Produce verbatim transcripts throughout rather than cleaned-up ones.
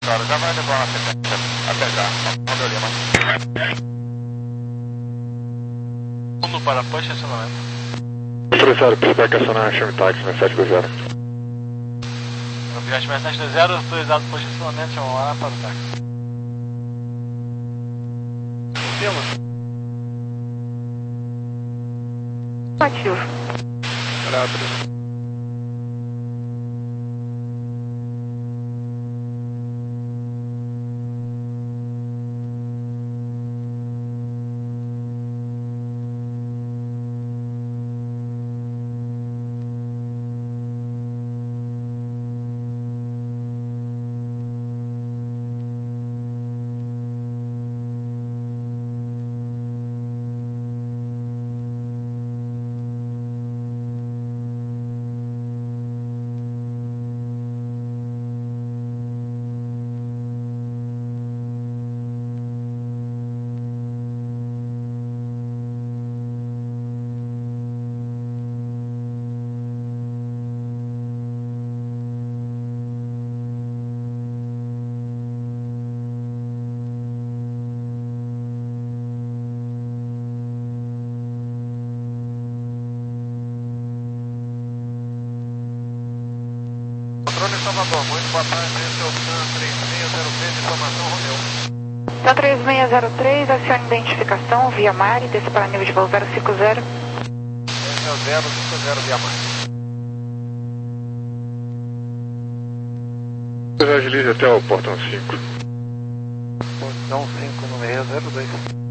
Claro, já vai levar uma sequência até já. Roda Lima. Fundo para push, acionamento. Autorizado, pushback acionar Chame Taxi na sete dois zero. Viagem sete dois zero, autorizado push, acionamento, chama lá para o táxi. Temos. Ativo. Grado. Controle Salvador, muito boa tarde, esse é o TAM três seis zero três, informação Romeu. TAM três seis zero três, acione identificação, via Mari, desce para nível de voo zero cinco zero. Esse é o zero cinco zero via Mari. Agilize até o portão cinco. Portão cinco no seis zero dois.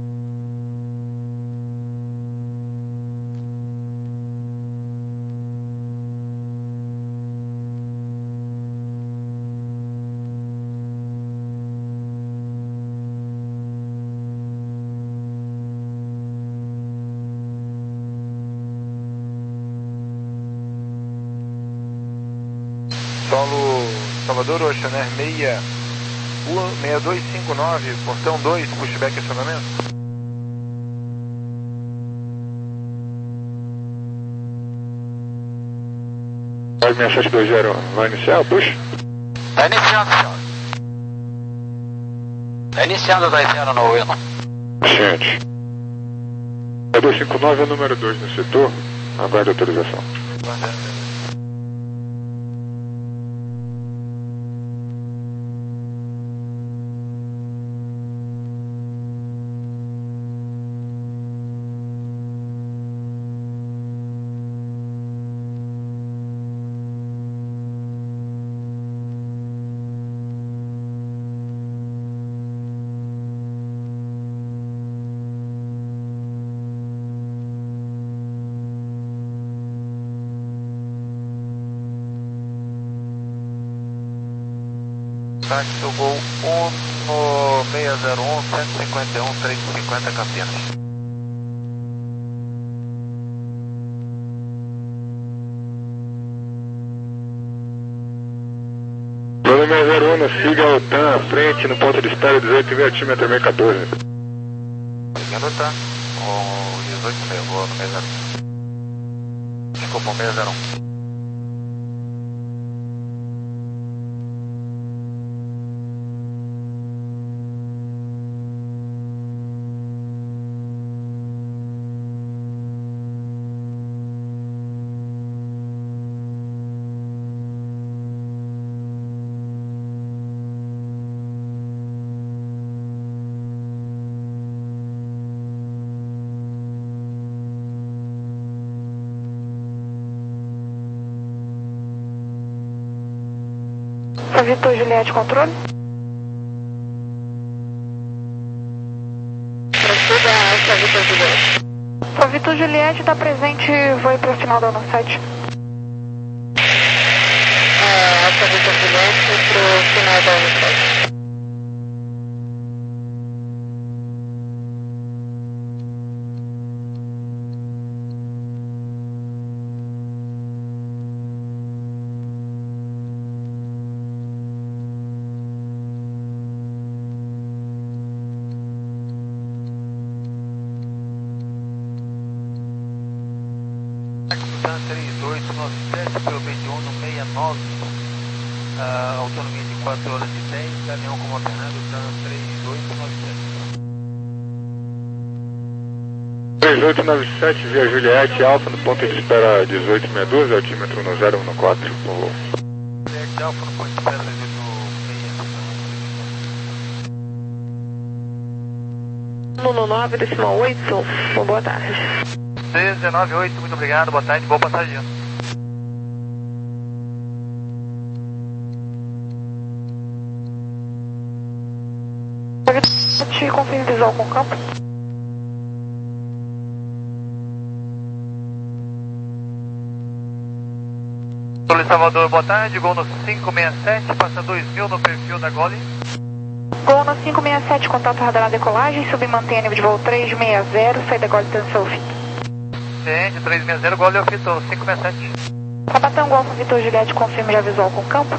Solo Salvador Oceaner seis dois cinco nove, portão dois, pushback acionamento. seis seis sete dois zero, vai iniciar o push? Tá iniciando, senhor. Tá iniciando da zero no Wilson. Gente. seis dois cinco nove é o número dois no setor, aguarde a autorização. Táxi do Gol um seis zero um, cento e cinquenta e um, trezentos e cinquenta Campinas. Plano seis zero um, siga o TAM à frente no ponto de espera dezoito mil, altímetro meio quatorze. Seguindo o TAM, o dezoito mil, vou no seis zero um. Desculpa, o seis zero um. Vitor Juliette, controle. Prossiga, Vitor Juliette. Vitor Juliette está presente, vou para o final da nossa site. É, Vitor Juliette para o final da nossa site. três dois nove sete, pelo vinte e um no seis nove, Uh, autonomia de quatro horas e dez, caminhão como alternado, três oito nove sete. três oito nove sete, via Juliette, Alfa, no ponto de espera dezoito sessenta e dois, altímetro no zero um quatro. Juliette, Alfa, no ponto de espera dezoito sessenta e dois. No nove, decimal oito, boa tarde. dezenove oito, muito obrigado, boa tarde, boa passagem. Te confirme visual com campo. Gol Salvador, boa tarde, gol no cinco seis sete, passa dois mil no perfil da Gole. Gol no cinco seis sete, contato radar na decolagem, submantém nível de voo três seis zero, saída Gole Tensão Fito. Ciente, três seis zero, Gole Fito, cinco seis sete. Capitão Golfo Vitor Juliette, confirme já visual com campo.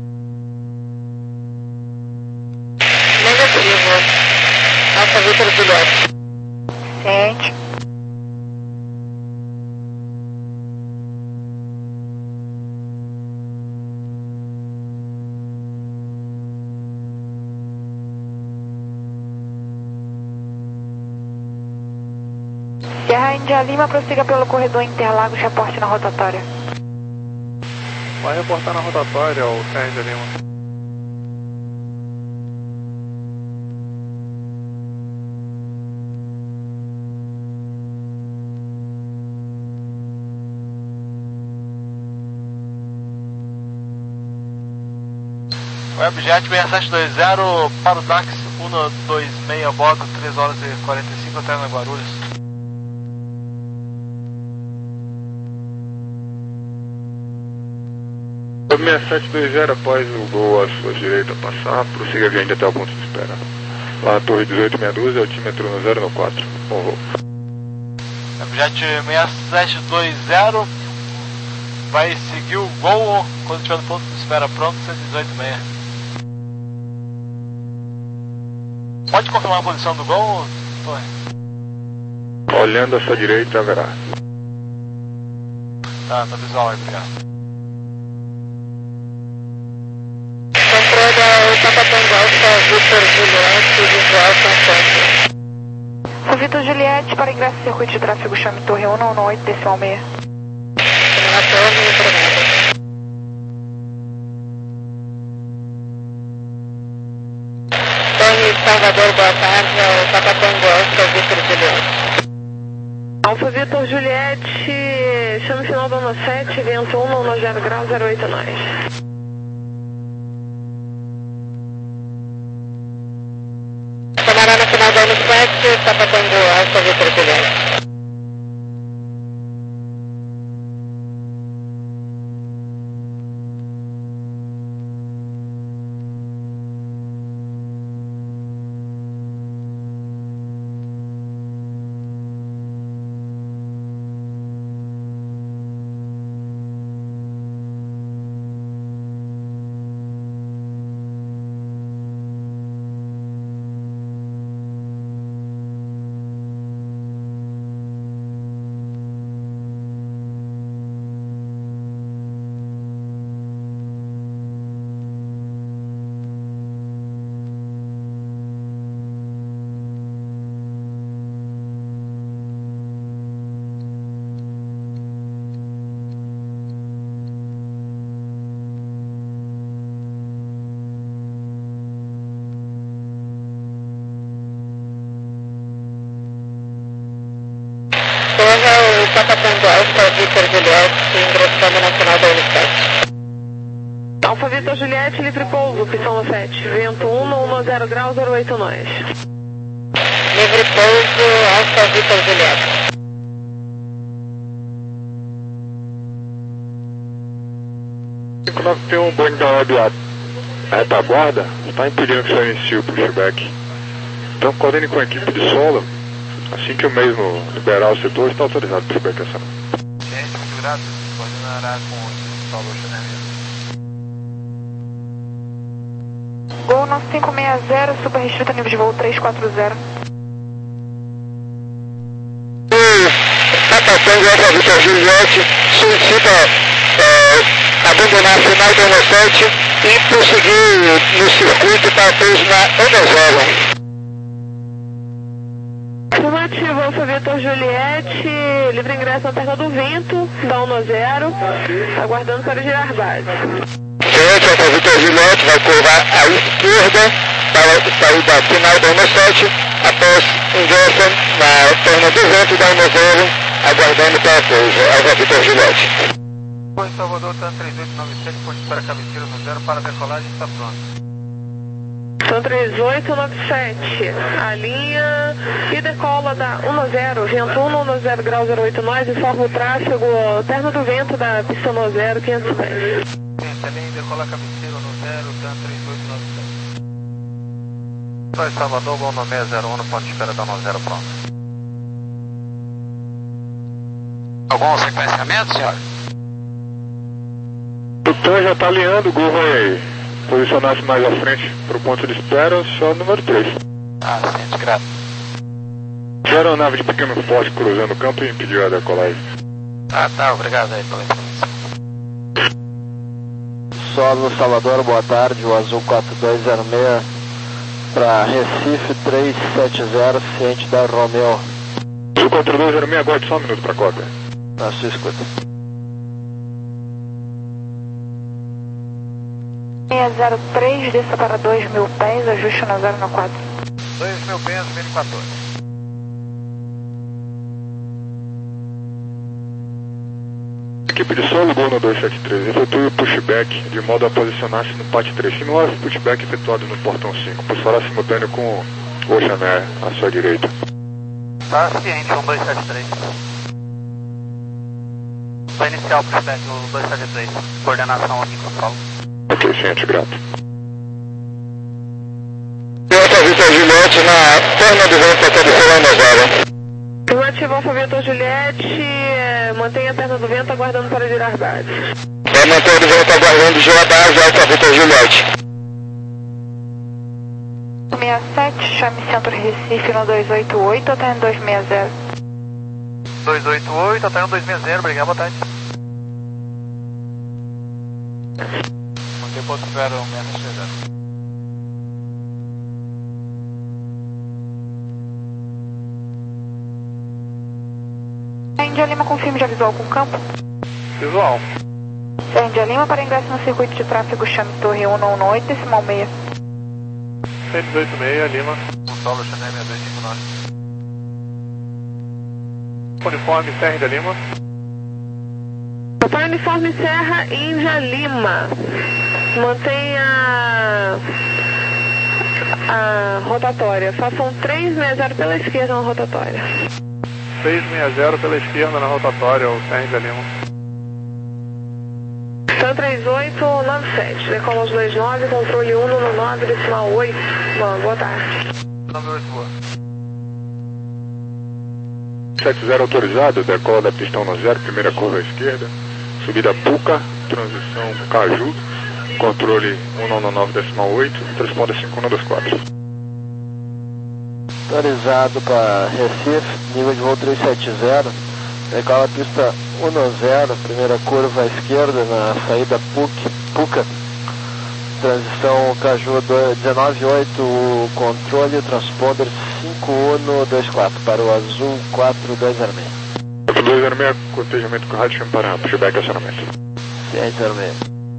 Negativo. Alfa Vitor Juliette. Ciente. Sierra Índia Lima, prossiga pelo corredor Interlagos, reporte na rotatória. Vai reportar na rotatória, o Sierra Índia Lima. Webjet seis sete dois zero para o Dax um dois seis, bordo três horas e quarenta e cinco até na Guarulhos. seis sete dois zero, após o gol à sua direita passar, prossiga vindo até o ponto de espera. Lá na torre dezoito sessenta e dois, altímetro no zero quatro. Bom voo. Webjet seis sete dois zero vai seguir o gol quando estiver no ponto de espera pronto, cento e dezoito seis. Pode confirmar a posição do gol, Torre? Olhando à sua direita, haverá. Tá, tá visual aí, obrigado. Controla o Capitão Golfo Vitor Juliette, visual com campo. O Vitor Juliette, para ingresso no circuito de tráfego, chame Torre um um oito, decimal seis. Na torre, obrigado. Salvador, boa tarde, ao Capitão Golfo Vitor Juliette. Alfa Vitor Juliette, chame final do ano sete, vento um nove zero grau zero oito nós. Camarada final do ano sete, Capitão Golfo Vitor Juliette. O Capitão Golfo Vitor Juliette, ingressando na final da Unicef. Alfa Vitor Juliette, livre pouso, pistão sete, vento um nove zero grau zero oito nós. Livre pouso, Alfa Vitor Juliette. cinco nove P um, Boeing da Web, a retaguarda está impedindo que você inicie o pushback. Então coordene com a equipe de solo. Assim que eu mesmo liberar o setor, está autorizado para pushback ação. Gente, muito grato. Coordenará com o solo Gol no cinco seis zero, super restrito nível de voo três quatro zero. Capitão Golfo Vitor Juliette solicita é, abandonar a final do ano sete e prosseguir no circuito para pouso na Onozero. Afirmativo, Alfa Vitor Juliette, livre ingresso na Terra do Vento, da Onozero, aguardando para girar base. Certo, Alfa Vitor Juliette vai curvar à esquerda para sair da final da Onozete, após ingresso na Terra do Vento da Onozero, aguardando para pouso. Alfa Vitor Juliette. Em Salvador, TAN três oito nove sete, ponte para cabeceira no zero, para decolagem está pronto. TAN três oito nove sete, a linha e decola da Onozero, vento um, Onozero grau zero oito nós, informa o tráfego Terra do Vento da pista Onozero quinhentos e dez. Gente, a linha decola cabeceira no zero, TAN três oito nove sete. Em Salvador, Gol no seis zero um, no ponto de espera da Onozero pronto. Algum sequenciamento, senhor? O TAN já está alinhando, o Gol vai posicionar-se mais à frente para o ponto de espera, só o número três. Ah, sim, de graça. Zero aeronave de pequeno porte cruzando o campo e impediu a decolagem. Ah, tá, obrigado aí pela informação. Solo Salvador, boa tarde, o Azul quatro dois zero seis para Recife três sete zero, ciente da Romeo. Azul quatro dois zero seis, aguarde só um minuto para a cópia. Na sua escuta. seis zero três, desça para dois mil pés, ajuste na zero no quatro. dois mil pés, mil e quatorze. Equipe de solo, Gol no dois sete três, efetue o pushback de modo a posicionar-se no P A T três. Similar ao pushback efetuado no portão cinco, pois fará simultâneo com o Ocean Air à sua direita. Tá ciente, um dois sete três. Vai iniciar o pushback no dois sete três, coordenação aqui com o solo. Ok, ciente, grato. Alfa Vitor Juliette na Terra do Vento da cabeceira Onozero. Afirmativo, Alfa Vitor Juliette, mantenha a Terra do Vento aguardando para girar base. Vai manter o vento aguardando girar base, Alfa Vitor Juliette. seis sete, chame Centro Recife no dois oito oito, até dois seis zero. dois oito oito, até um dois seis zero, obrigado, boa tarde. Mantém o ponto zero, menos chegando. Índia Lima, confirme já visual com campo. Visual. Índia Lima, para ingresso no circuito de tráfego, chame Torre um um oito, decimal seis. cento e dezoito seis, Lima. O solo, Chanel seis dois cinco nove. Uniforme, Serra Índia Lima. Papai Uniforme Serra, Índia Lima. Mantenha a rotatória. Façam três seis zero pela esquerda na rotatória. seis seis zero pela esquerda na rotatória, o Serra Índia Lima. TAN três oito nove sete, decola os dois nove, controle um no nove, decimal oito. Bom, boa tarde. nove oito, boa. sete zero autorizado, decola da pista Onozero, primeira curva à esquerda, subida Puca, transição Caju, controle um nove nove decimal oito, responda cinco um dois quatro. Autorizado para Recife, nível de voo três sete zero, decola a pista Onozero, primeira curva à esquerda na saída Puc, Puca, transição Caju dezenove oito, controle transponder cinco um dois quatro para o Azul quatro dois zero seis. quatro dois zero seis, cotejamento com rádio, chame para pushback e acionamento. seis zero seis.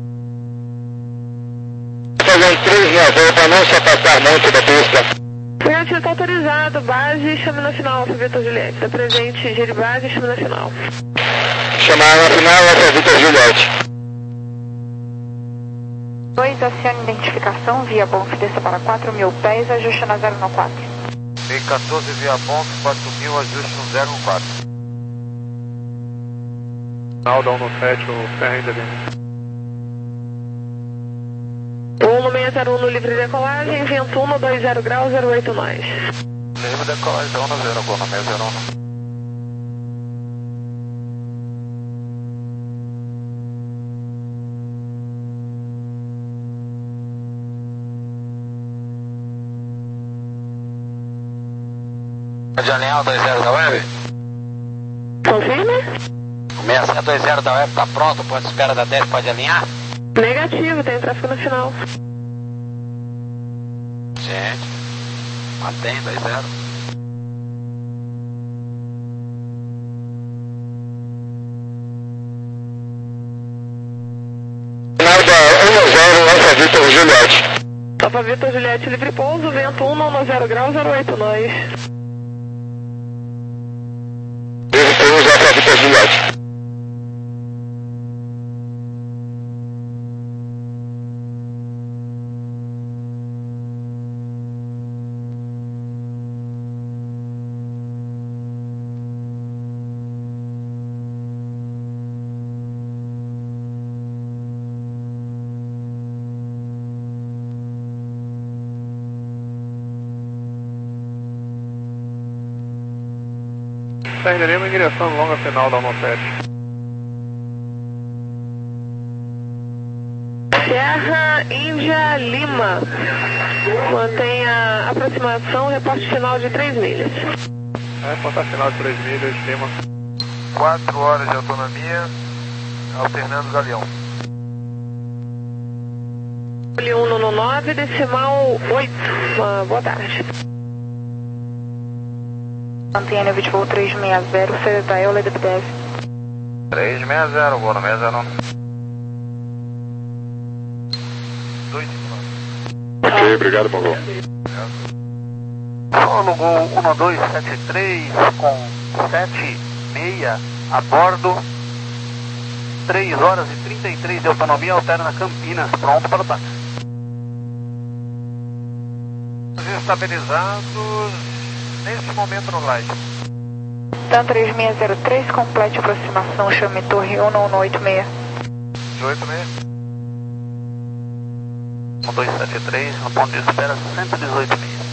Fazendo três na volta para não se afastar muito da pista. Presente está autorizado, base, chame na final, Alfa Vitor Juliette. Está presente, gire base, chame na final. Chamar na final, Alfa Vitor Juliette. dois, acione identificação, via Bonf, desça para quatro mil pés, ajuste na zero no quatro. B quatorze via Bonf, quatro mil, ajuste no zero no quatro. Final da um no sete, o Serra Índia Lima. um seis zero um no livre decolagem, vento um no dois zero grau, zero oito nós. Livre decolagem, um no zero, Gol no seis zero um. Pode alinhar o dois zero da web? Confirme? O seis sete dois zero da web está pronto, ponto de espera da dez, pode alinhar? Negativo, tem tráfego no final. Gente, mantém dois zero. Final da um zero, Alfa Vitor Juliette. Alfa Vitor Juliette, livre pouso, vento um no zero grau zero oito nós. Livre pouso, Alfa Vitor Juliette. Sérgio Lima, ingressando longa final da um sete. Serra Índia Lima. Mantenha aproximação, reporte final de três milhas. Reportar final de três milhas, Lima. quatro horas de autonomia, alternando galeão. um no nove, decimal oito. Uma boa tarde. Antena vinte voo três seis zero, C D L, Leda Bdev. três seis zero, voo no seis zero um. dois cinco nove. Ok, obrigado, Mongol. Solo Gol um dois sete três com sete seis a bordo. três horas e trinta e três de autonomia, alterna Campinas, pronto para o táxi. Estabilizados neste momento no glide. TAM três seis zero três, complete aproximação, chame torre um um oito seis. oito seis. um dois sete três, no ponto de espera cento e dezoito milhas.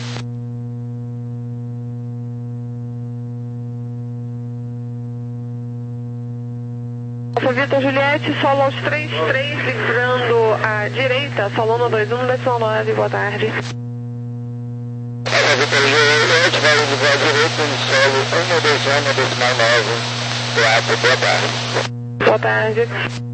Alfa Vitor Juliette, solo aos três três, livrando à direita, solo um dois um, decimal nove, boa tarde. Alfa Vitor Juliette, vai livrar direito no solo um dois um, decimal nove, quatro, boa tarde. Boa tarde.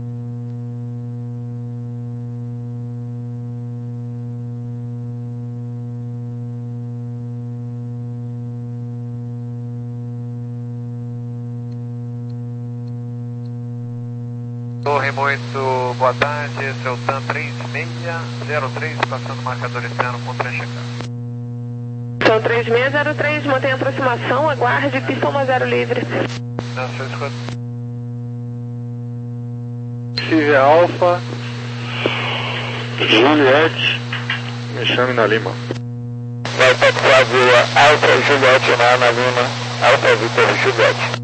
Torre muito boa tarde, esse é o TAM três seis zero três, passando marcador externo contra checar. TAM três seis zero três, mantém aproximação, aguarde, pista um zero livre. Não, seu escudo. Tive Alfa, Juliette, me chame na Lima. Vai para a rua Alfa Juliette na Ana Lima, Alfa Vitor Juliette.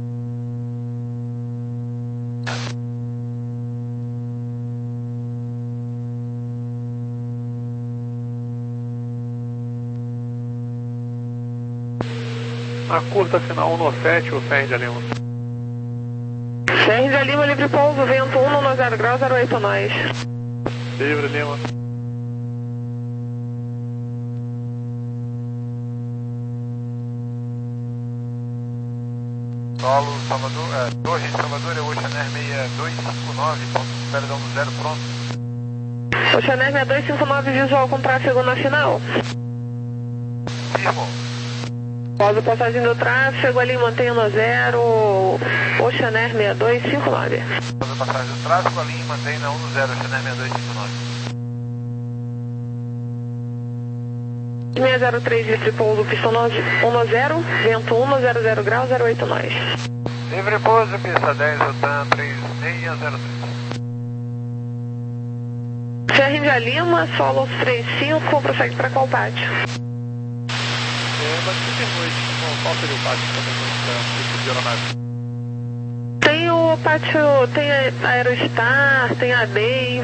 Na curta final um sete, o Sérgio Lima. Sérgio Lima, livre pouso, vento um no zero grau zero oito nós. Livre Lima. Solo Salvador, é, Torre Salvador, é Oceaner seis dois cinco nove, ponto de espera da um zero pronto. Oceaner seis dois cinco nove, visual com tráfego na final. Firmo. Pausa passagem do tráfego, ali mantenha no zero, Oceaner seis dois cinco nove. Pausa passagem do tráfego, ali mantém na um zero, Oceaner seis dois cinco nove. seis zero três, livre pouso, pista um zero, vento um no zero zero grau zero oito nós. Livre pouso, pista dez, o TAM três seis zero três. Serra Índia Lima, solo três cinco, prossegue para qual pátio? É, mas super noite, qual seria o pátio também tipo de aeronave? Tem o pátio, tem a Aerostar, tem a D E I.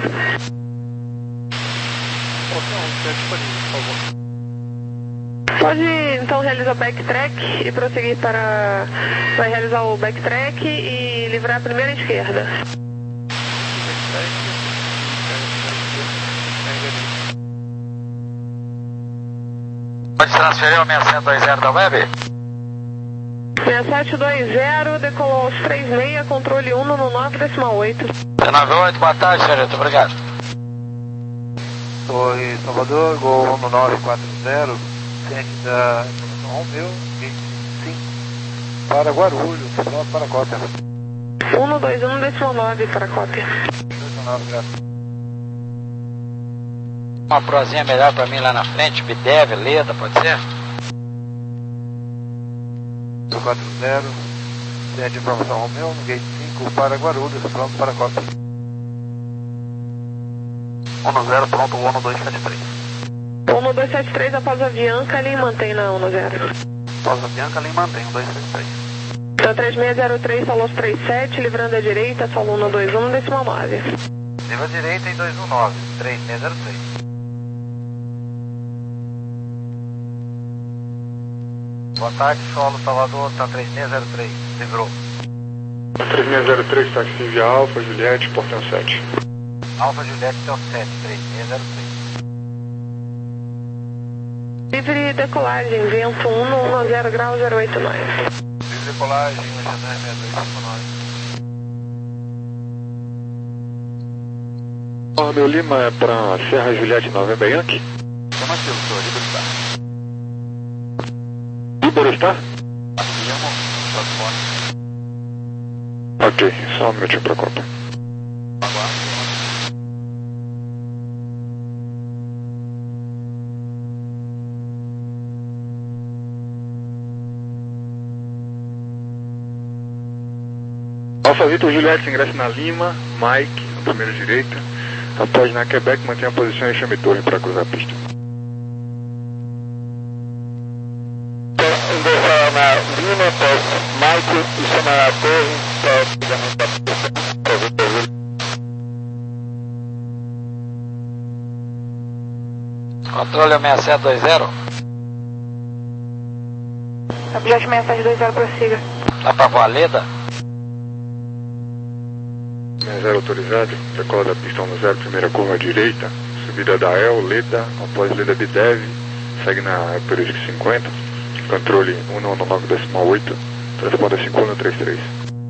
Qualquer um, se é disponível, por favor. Pode então realizar o backtrack e prosseguir para... Vai realizar o backtrack e livrar a primeira esquerda. Pode transferir o seis sete dois zero da web? seis sete dois zero, decolou aos três seis, controle um no nove decimal oito. nove oito, boa tarde, senhorita, obrigado. Torre Salvador, Gol um nove quatro zero, sede da informação Romeu, gate cinco, para Guarulhos, pronto para a cópia. um dois um decimal nove para a cópia. dois nove, graças. Uma prosinha melhor pra mim lá na frente, Bidev, Leda, pode ser? quatro zero, sede de informação Romeu, no gate cinco, para Guarulhos, pronto para a cópia. um zero, pronto, um dois sete três. um dois sete três, após a Bianca, ele mantém na um zero. Após a Bianca, ele mantém um dois sete três. Então três seis zero três, solo trinta e sete, livrando a direita, solo um dois um, decimal nove. Livra a direita em dois um nove, três seis zero três. Boa tarde, solo Salvador, tá três seis zero três, livrou. três seis zero três, taxi via Alfa, Juliette, portão sete. Alfa Juliette, tem sete, três seis zero três. Livre decolagem, vento um no zero grau zero oito nove. Livre decolagem, G D sessenta e dois cinco nove. Ah, meu Lima é pra Serra Juliette November Yankee? Chama aquilo, senhor, livre está. Libero está? Afirmo, transporte. Ok, só um minutinho pra Copa. Aguardo. Alfa Vitor Juliette, ingressa na Lima, Mike, na primeira direita. Após na Quebec, mantém a posição e chame torre para cruzar a pista. Ingressar na Lima, após Mike e chamar a torre para o cruzamento da pista. Controle seis sete dois zero. Objeto seis sete dois zero, prossiga. Dá pra voar Leda? zero autorizado, decola da pista um zero, primeira curva à direita, subida da El, Leda, após Leda Bidev, segue na Perugic cinquenta, controle um nove decimal oito, transponder cinco um três três.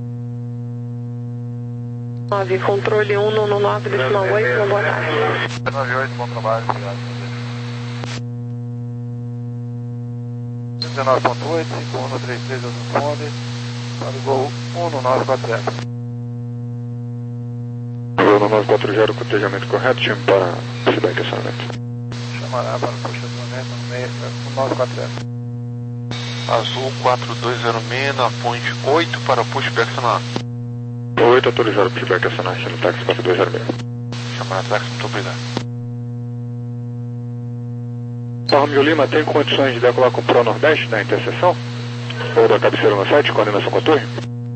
nove, controle um nove decimal oito, boa tarde. nove oito, bom trabalho, obrigado. dezenove ponto oito, cinco um três três, eu responde para o Gol um nove quatro zero. Gol nove quatro zero, cotejamento correto, chame para feedback acionamento. Chamará para o puxa do um nove quatro zero. Azul quatro dois zero seis, na ponte oito para pushback sonar. oito autorizado, feedback acionamento no táxi quatro dois zero seis. Chamar táxi, muito obrigado. Romeu Lima, tem condições de decolar com o Pro Nordeste na interseção? Ou da cabeceira no site, coordenação com a torre?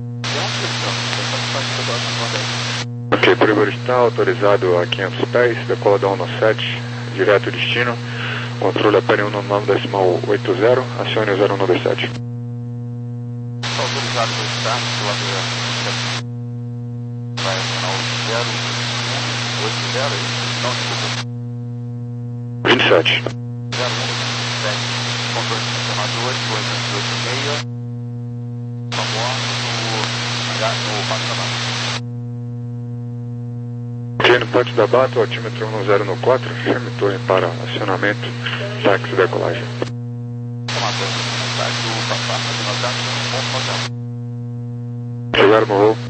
Ok, Primeiro está autorizado a quinhentos pés, decola da um sete, direto destino, controle a P N um nove decimal oito zero, acione o zero um dois sete. Autorizado do start, do lado da... Vai acionar o zero um oito zero, não, desculpa. vinte e sete. zero um vinte e sete, controle de funcionadores, dois dois oito seis, favor, no patronato. Ok, no ponte da Bata, altímetro um zero no quatro, chame torre para acionamento, táxi e decolagem. Tomador, mensagem do papá, fazendo a taxa, ponto hotel. Chegaram no voo.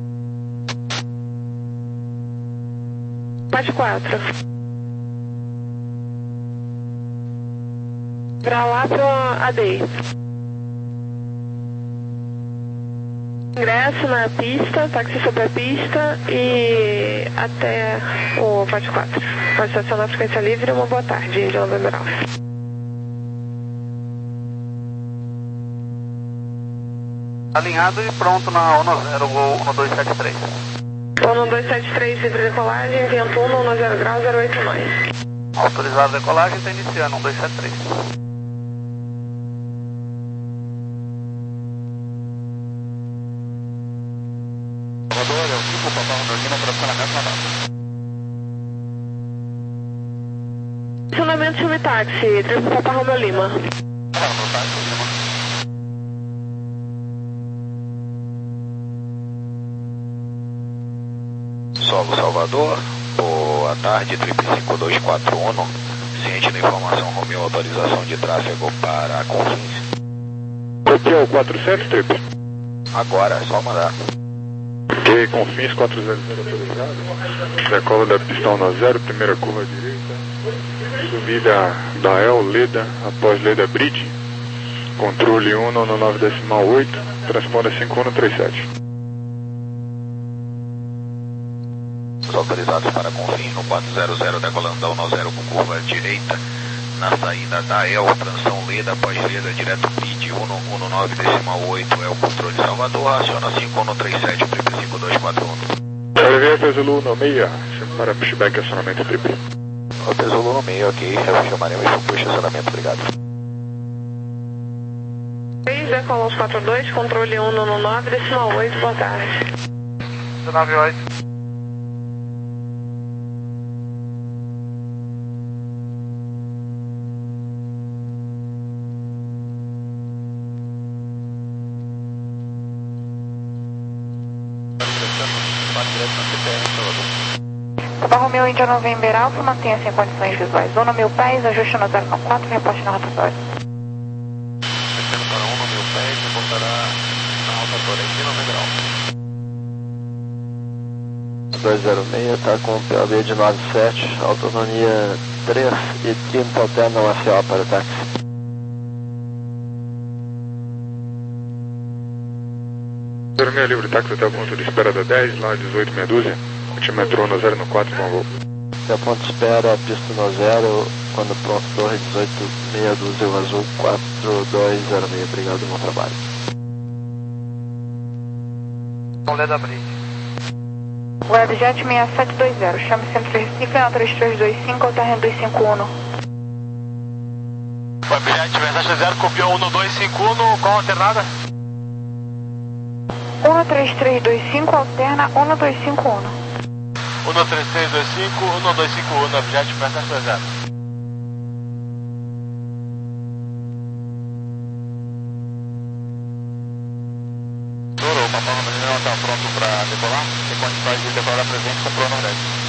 Parte quatro. Pra lá pro A D. Ingresso na pista, táxi sobre a pista e até o parte quatro. Pode estacionar a frequência livre. Uma boa tarde, Índia November Alpha. Alinhado e pronto na um zero, Gol um dois sete três. um dois sete três, livre decolagem, vento um zero grau zero oito nove. Autorizado a decolagem, está iniciando um dois sete três. Salvador, é o tipo papá Romeu Lima para acionamento na data. Acionamento chame táxi, triplo Papa Romeu Lima. Ah, no táxi, Lima. Solo Salvador, boa boa tarde, trip cinco dois quatro um, ciente da informação Romeu, autorização de tráfego para Confins. Aqui é o quatro sete, trip? Agora, é só mandar. Ok, Confins quatro zero zero autorizado. Decola da pista um zero, primeira curva direita. Subida da El, Leda, após Leda Bridge. Controle um nove nove decimal oito, transponder cinco um três sete. Os autorizados para Confins no quatro zero zero, decolando da um zero com curva direita. Na saída da E L, transição Leda, após Leda, direto P I D um nove decimal oito, é o controle Salvador, aciona cinco um três sete, trip cinco dois quatro um. L V Zulu no meia, para pushback acionamento trip. O Zulu no meio, ok, chamaremos para push acionamento, obrigado. três, decola os quatro dois, controle um nove decimal oito, boa tarde. nove oito. Papa Romeo Índia November Alfa, mantenha-se em condições visuais. Zona Mil Pés, ajuste no zero quatro, reporte na rotatória. Descendo para um Mil Pés, reportará na rotatória aqui November Alfa. dois zero seis está com P O B de nove sete, autonomia três e trinta alterna o A C O para táxi. zero seis livre táxi até o ponto de espera da dez, lá dezoito meia dúzia. Altimetro no zero no quatro, com voo. Até ponto de espera, pista no zero, quando pronto, torre dezoito meia dúzia, o azul quatro dois zero seis, obrigado, bom trabalho. Leda Bridge. Webjet seis sete dois zero, chame Centro de Recife, na três três dois cinco, alterna dois cinco um. Webjet seis sete zero, copiou um dois cinco um, qual alternada? um três três dois cinco, alterna um dois cinco um. um três três dois cinco, um dois cinco um, Webjet seis sete dois zero. Estourou, o Papa Romeo não está pronto para decolar? Tem quantidade de decolar presente, comprou no Nordeste.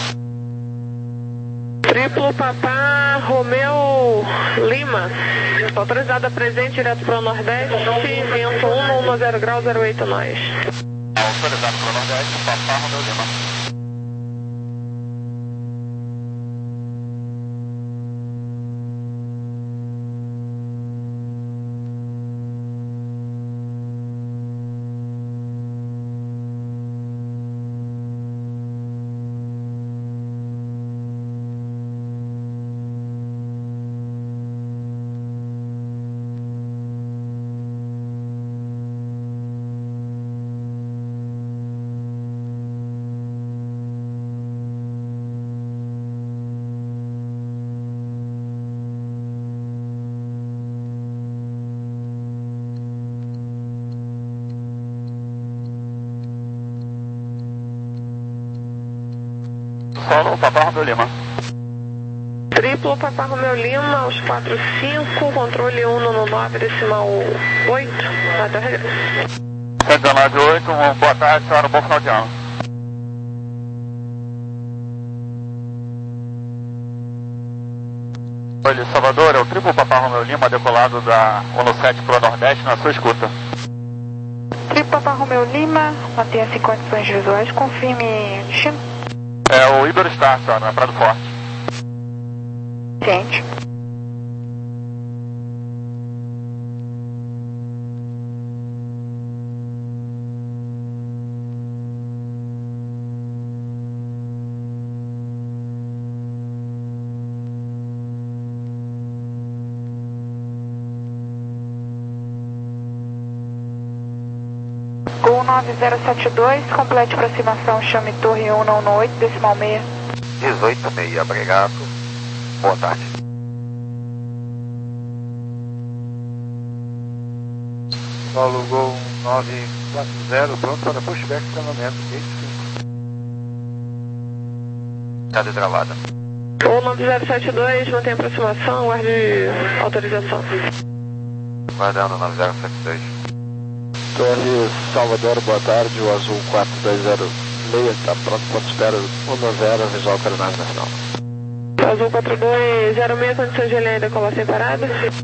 Triplo Papá Romeu Lima, autorizada presente direto para o Nordeste, vento um zero grau zero oito nós. Autorizado para o Nordeste, Papá Romeu Lima. Solo, Papa Romeu Lima. Triplo Papá Romeu Lima, aos quatro cinco, controle um nove decimal oito, até o regresso. cento e nove oito, uma boa tarde, senhora, um bom final de ano. Oi, Salvador, é o Triplo Papá Romeu Lima, decolado da um sete para o Nordeste, na sua escuta. Triplo Papá Romeu Lima, mantenha-se em condições visuais, confirme destino. É o Iberostar, senhora, na Prado Forte. Ciente. Gol nove zero sete dois, complete aproximação, chame Torre um oito, decimal seis. dezoito meia, obrigado. Boa tarde. Solo Gol nove quatro zero, pronto para pushback acionamento, gate cinco. Casa travada. Gol nove zero sete dois, mantém aproximação, aguarde autorização. Guardando nove zero sete dois. Torre Salvador, boa tarde, o azul quatro dois zero meia, está pronto, ponto espera um zero, visual para a nave nacional. Azul quatro dois zero seis, condições de linha e decolar sem parada.